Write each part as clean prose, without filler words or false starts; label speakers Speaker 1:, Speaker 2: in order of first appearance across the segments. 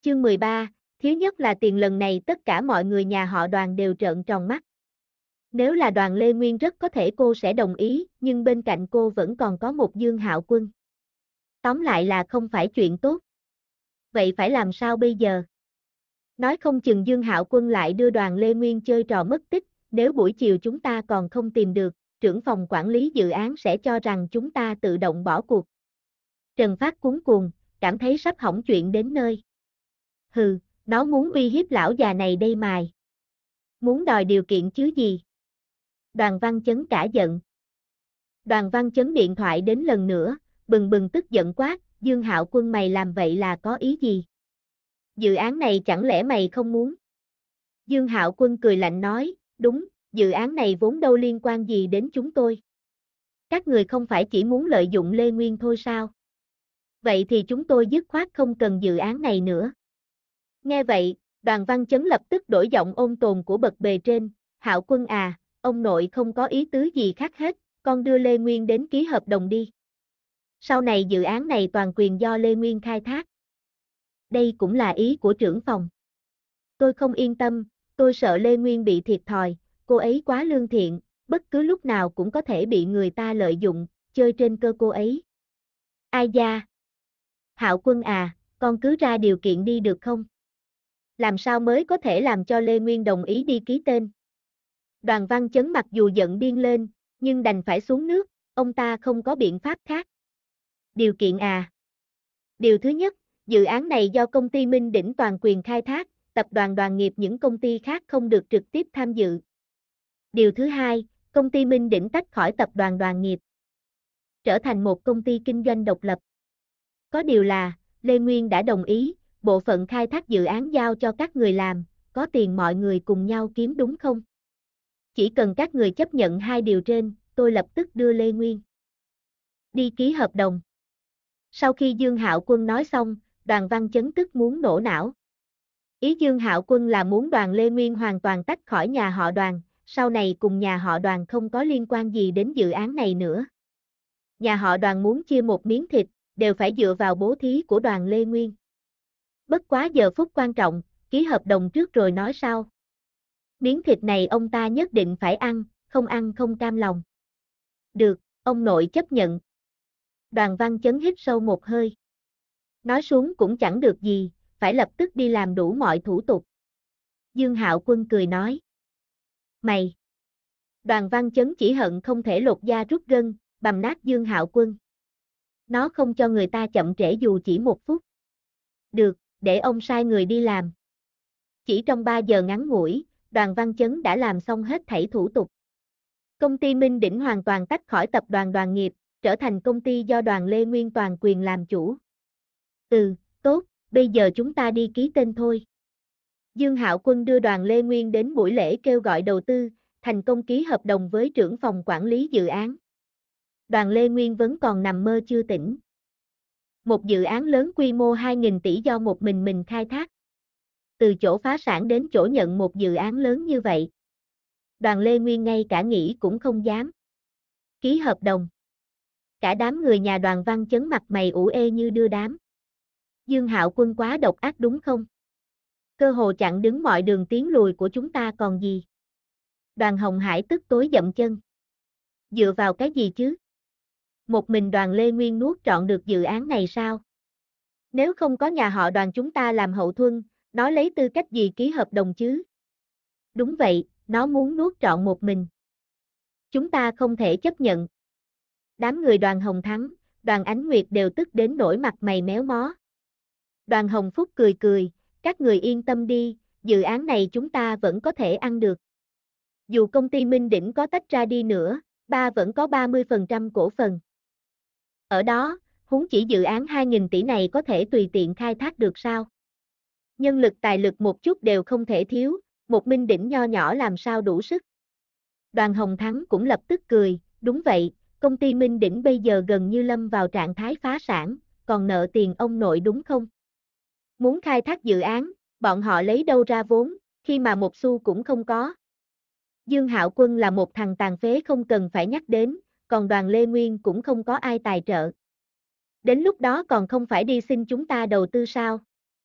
Speaker 1: Chương 13, thiếu nhất là tiền. Lần này tất cả mọi người nhà họ Đoàn đều trợn tròn mắt. Nếu là Đoàn Lê Nguyên rất có thể cô sẽ đồng ý, nhưng bên cạnh cô vẫn còn có một Dương Hạo Quân. Tóm lại là không phải chuyện tốt. Vậy phải làm sao bây giờ? Nói không chừng Dương Hạo Quân lại đưa Đoàn Lê Nguyên chơi trò mất tích, nếu buổi chiều chúng ta còn không tìm được, trưởng phòng quản lý dự án sẽ cho rằng chúng ta tự động bỏ cuộc. Trần Phát cuống cuồng, cảm thấy sắp hỏng chuyện đến nơi. Hừ, nó muốn uy hiếp lão già này đây mài. Muốn đòi điều kiện chứ gì? Đoàn Văn Chấn cả giận. Đoàn Văn Chấn điện thoại đến lần nữa, bừng bừng tức giận quát, Dương Hạo Quân mày làm vậy là có ý gì? Dự án này chẳng lẽ mày không muốn? Dương Hạo Quân cười lạnh nói, đúng, dự án này vốn đâu liên quan gì đến chúng tôi. Các người không phải chỉ muốn lợi dụng Lê Nguyên thôi sao? Vậy thì chúng tôi dứt khoát không cần dự án này nữa. Nghe vậy, Đoàn Văn Chấn lập tức đổi giọng ôn tồn của bậc bề trên, Hạo Quân à, ông nội không có ý tứ gì khác hết, con đưa Lê Nguyên đến ký hợp đồng đi. Sau này dự án này toàn quyền do Lê Nguyên khai thác. Đây cũng là ý của trưởng phòng. Tôi không yên tâm, tôi sợ Lê Nguyên bị thiệt thòi, cô ấy quá lương thiện, bất cứ lúc nào cũng có thể bị người ta lợi dụng, chơi trên cơ cô ấy. Ai da? Hạo Quân à, con cứ ra điều kiện đi được không? Làm sao mới có thể làm cho Lê Nguyên đồng ý đi ký tên? Đoàn Văn Chấn mặc dù giận điên lên, nhưng đành phải xuống nước, ông ta không có biện pháp khác. Điều kiện à? Điều thứ nhất, dự án này do công ty Minh Đỉnh toàn quyền khai thác, tập đoàn Đoàn Nghiệp những công ty khác không được trực tiếp tham dự. Điều thứ hai, công ty Minh Đỉnh tách khỏi tập đoàn Đoàn Nghiệp, trở thành một công ty kinh doanh độc lập. Có điều là, Lê Nguyên đã đồng ý, bộ phận khai thác dự án giao cho các người làm, có tiền mọi người cùng nhau kiếm đúng không? Chỉ cần các người chấp nhận hai điều trên, tôi lập tức đưa Lê Nguyên đi ký hợp đồng. Sau khi Dương Hạo Quân nói xong, Đoàn Văn Chấn tức muốn nổ não. Ý Dương Hạo Quân là muốn Đoàn Lê Nguyên hoàn toàn tách khỏi nhà họ Đoàn, sau này cùng nhà họ Đoàn không có liên quan gì đến dự án này nữa. Nhà họ Đoàn muốn chia một miếng thịt, đều phải dựa vào bố thí của Đoàn Lê Nguyên. Bất quá giờ phút quan trọng, ký hợp đồng trước rồi nói sau. Miếng thịt này ông ta nhất định phải ăn không cam lòng. Được, ông nội chấp nhận. Đoàn Văn Chấn hít sâu một hơi. Nói xuống cũng chẳng được gì, phải lập tức đi làm đủ mọi thủ tục. Dương Hạo Quân cười nói. Mày! Đoàn Văn Chấn chỉ hận không thể lột da rút gân, bằm nát Dương Hạo Quân. Nó không cho người ta chậm trễ dù chỉ một phút. Được, để ông sai người đi làm. Chỉ trong 3 giờ ngắn ngủi, Đoàn Văn Chấn đã làm xong hết thảy thủ tục. Công ty Minh Đỉnh hoàn toàn tách khỏi tập đoàn Đoàn Nghiệp, trở thành công ty do Đoàn Lê Nguyên toàn quyền làm chủ. Tốt, bây giờ chúng ta đi ký tên thôi. Dương Hạo Quân đưa Đoàn Lê Nguyên đến buổi lễ kêu gọi đầu tư, thành công ký hợp đồng với trưởng phòng quản lý dự án. Đoàn Lê Nguyên vẫn còn nằm mơ chưa tỉnh. Một dự án lớn quy mô 2.000 tỷ do một mình khai thác. Từ chỗ phá sản đến chỗ nhận một dự án lớn như vậy. Đoàn Lê Nguyên ngay cả nghĩ cũng không dám. Ký hợp đồng. Cả đám người nhà Đoàn Văn Chấn mặt mày ủ ê như đưa đám. Dương Hạo Quân quá độc ác đúng không? Cơ hồ chặn đứng mọi đường tiến lùi của chúng ta còn gì? Đoàn Hồng Hải tức tối dậm chân. Dựa vào cái gì chứ? Một mình Đoàn Lê Nguyên nuốt trọn được dự án này sao? Nếu không có nhà họ Đoàn chúng ta làm hậu thuẫn, nó lấy tư cách gì ký hợp đồng chứ? Đúng vậy, nó muốn nuốt trọn một mình. Chúng ta không thể chấp nhận. Đám người Đoàn Hồng Thắng, Đoàn Ánh Nguyệt đều tức đến nỗi mặt mày méo mó. Đoàn Hồng Phúc cười cười, các người yên tâm đi, dự án này chúng ta vẫn có thể ăn được. Dù công ty Minh Đỉnh có tách ra đi nữa, ba vẫn có 30% cổ phần. Ở đó, huống chỉ dự án 2.000 tỷ này có thể tùy tiện khai thác được sao? Nhân lực tài lực một chút đều không thể thiếu, một Minh Đỉnh nho nhỏ làm sao đủ sức. Đoàn Hồng Thắng cũng lập tức cười, đúng vậy, công ty Minh Đỉnh bây giờ gần như lâm vào trạng thái phá sản, còn nợ tiền ông nội đúng không? Muốn khai thác dự án, bọn họ lấy đâu ra vốn, khi mà một xu cũng không có. Dương Hạo Quân là một thằng tàn phế không cần phải nhắc đến, còn Đoàn Lê Nguyên cũng không có ai tài trợ. Đến lúc đó còn không phải đi xin chúng ta đầu tư sao?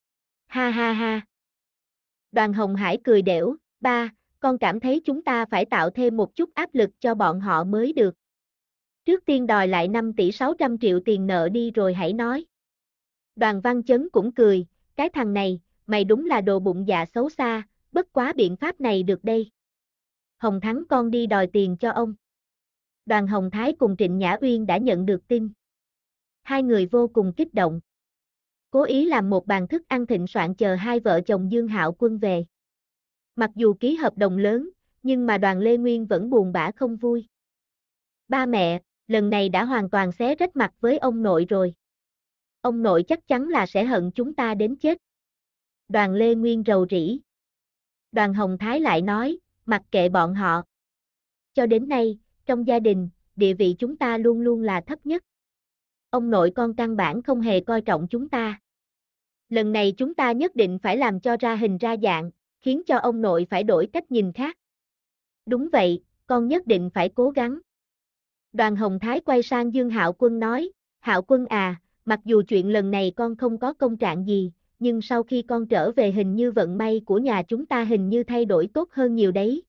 Speaker 1: Ha ha ha. Đoàn Hồng Hải cười đểu, ba, con cảm thấy chúng ta phải tạo thêm một chút áp lực cho bọn họ mới được. Trước tiên đòi lại 5 tỷ 600 triệu tiền nợ đi rồi hãy nói. Đoàn Văn Chấn cũng cười, cái thằng này, mày đúng là đồ bụng dạ xấu xa, bất quá biện pháp này được đây. Hồng Thắng con đi đòi tiền cho ông. Đoàn Hồng Thái cùng Trịnh Nhã Uyên đã nhận được tin. Hai người vô cùng kích động. Cố ý làm một bàn thức ăn thịnh soạn chờ hai vợ chồng Dương Hạo Quân về. Mặc dù ký hợp đồng lớn, nhưng mà Đoàn Lê Nguyên vẫn buồn bã không vui. Ba mẹ, lần này đã hoàn toàn xé rách mặt với ông nội rồi. Ông nội chắc chắn là sẽ hận chúng ta đến chết. Đoàn Lê Nguyên rầu rĩ. Đoàn Hồng Thái lại nói, mặc kệ bọn họ. Cho đến nay, trong gia đình, địa vị chúng ta luôn luôn là thấp nhất. Ông nội con căn bản không hề coi trọng chúng ta. Lần này chúng ta nhất định phải làm cho ra hình ra dạng, khiến cho ông nội phải đổi cách nhìn khác. Đúng vậy, con nhất định phải cố gắng. Đoàn Hồng Thái quay sang Dương Hạo Quân nói, Hạo Quân à, mặc dù chuyện lần này con không có công trạng gì, nhưng sau khi con trở về hình như vận may của nhà chúng ta hình như thay đổi tốt hơn nhiều đấy.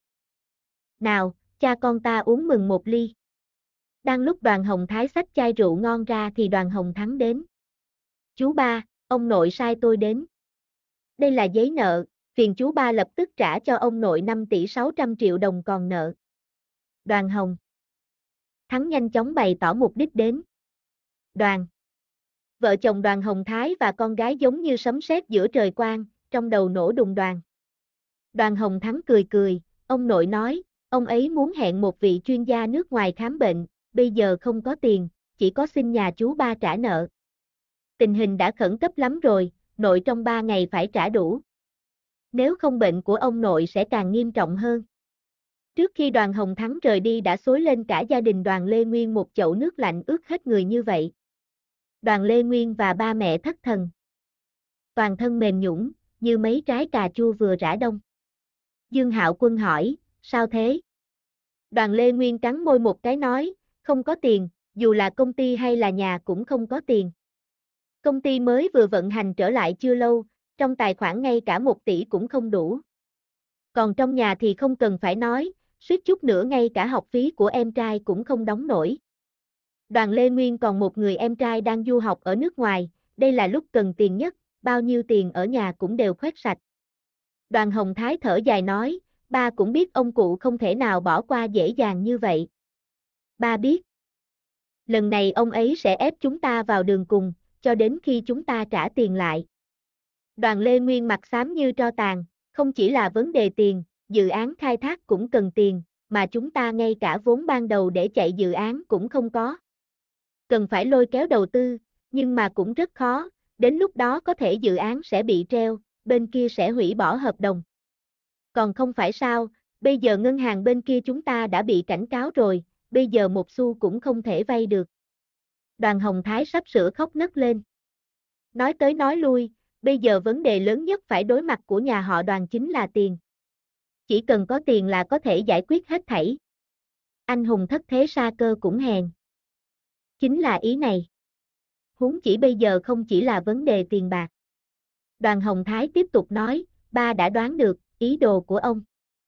Speaker 1: Nào, cha con ta uống mừng một ly. Đang lúc Đoàn Hồng Thái xách chai rượu ngon ra thì Đoàn Hồng Thắng đến. Chú ba, ông nội sai tôi đến. Đây là giấy nợ, phiền chú ba lập tức trả cho ông nội 5 tỷ 600 triệu đồng còn nợ. Đoàn Hồng Thắng nhanh chóng bày tỏ mục đích đến. Đoàn Vợ chồng Đoàn Hồng Thái và con gái giống như sấm sét giữa trời quang, trong đầu nổ đùng đoàn. Đoàn Hồng Thắng cười cười, ông nội nói, ông ấy muốn hẹn một vị chuyên gia nước ngoài khám bệnh, bây giờ không có tiền, chỉ có xin nhà chú ba trả nợ. Tình hình đã khẩn cấp lắm rồi, nội trong 3 ngày phải trả đủ. Nếu không bệnh của ông nội sẽ càng nghiêm trọng hơn. Trước khi Đoàn Hồng Thắng rời đi đã xối lên cả gia đình Đoàn Lê Nguyên một chậu nước lạnh ướt hết người như vậy. Đoàn Lê Nguyên và ba mẹ thất thần. Toàn thân mềm nhũn, như mấy trái cà chua vừa rã đông. Dương Hạo Quân hỏi, sao thế? Đoàn Lê Nguyên cắn môi một cái nói, không có tiền, dù là công ty hay là nhà cũng không có tiền. Công ty mới vừa vận hành trở lại chưa lâu, trong tài khoản ngay cả 1 tỷ cũng không đủ. Còn trong nhà thì không cần phải nói, suýt chút nữa ngay cả học phí của em trai cũng không đóng nổi. Đoàn Lê Nguyên còn một người em trai đang du học ở nước ngoài, đây là lúc cần tiền nhất, bao nhiêu tiền ở nhà cũng đều khoét sạch. Đoàn Hồng Thái thở dài nói, ba cũng biết ông cụ không thể nào bỏ qua dễ dàng như vậy. Ba biết. Lần này ông ấy sẽ ép chúng ta vào đường cùng, cho đến khi chúng ta trả tiền lại. Đoàn Lê Nguyên mặt xám như tro tàn, không chỉ là vấn đề tiền, dự án khai thác cũng cần tiền, mà chúng ta ngay cả vốn ban đầu để chạy dự án cũng không có. Cần phải lôi kéo đầu tư, nhưng mà cũng rất khó, đến lúc đó có thể dự án sẽ bị treo, bên kia sẽ hủy bỏ hợp đồng. Còn không phải sao, bây giờ ngân hàng bên kia chúng ta đã bị cảnh cáo rồi, bây giờ một xu cũng không thể vay được. Đoàn Hồng Thái sắp sửa khóc nấc lên. Nói tới nói lui, bây giờ vấn đề lớn nhất phải đối mặt của nhà họ Đoàn chính là tiền. Chỉ cần có tiền là có thể giải quyết hết thảy. Anh hùng thất thế sa cơ cũng hèn. Chính là ý này. Huống chỉ bây giờ không chỉ là vấn đề tiền bạc. Đoàn Hồng Thái tiếp tục nói, ba đã đoán được ý đồ của ông.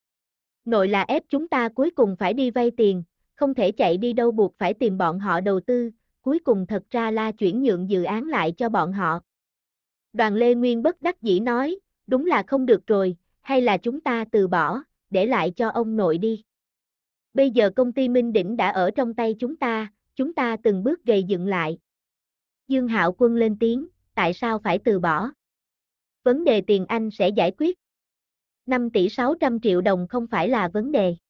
Speaker 1: Nội là ép chúng ta cuối cùng phải đi vay tiền, không thể chạy đi đâu buộc phải tìm bọn họ đầu tư, cuối cùng thật ra là chuyển nhượng dự án lại cho bọn họ. Đoàn Lê Nguyên bất đắc dĩ nói, đúng là không được rồi, hay là chúng ta từ bỏ, để lại cho ông nội đi. Bây giờ công ty Minh Đỉnh đã ở trong tay chúng ta từng bước gầy dựng lại. Dương Hạo Quân lên tiếng, tại sao phải từ bỏ? Vấn đề tiền anh sẽ giải quyết. 5 tỷ 600 triệu đồng không phải là vấn đề.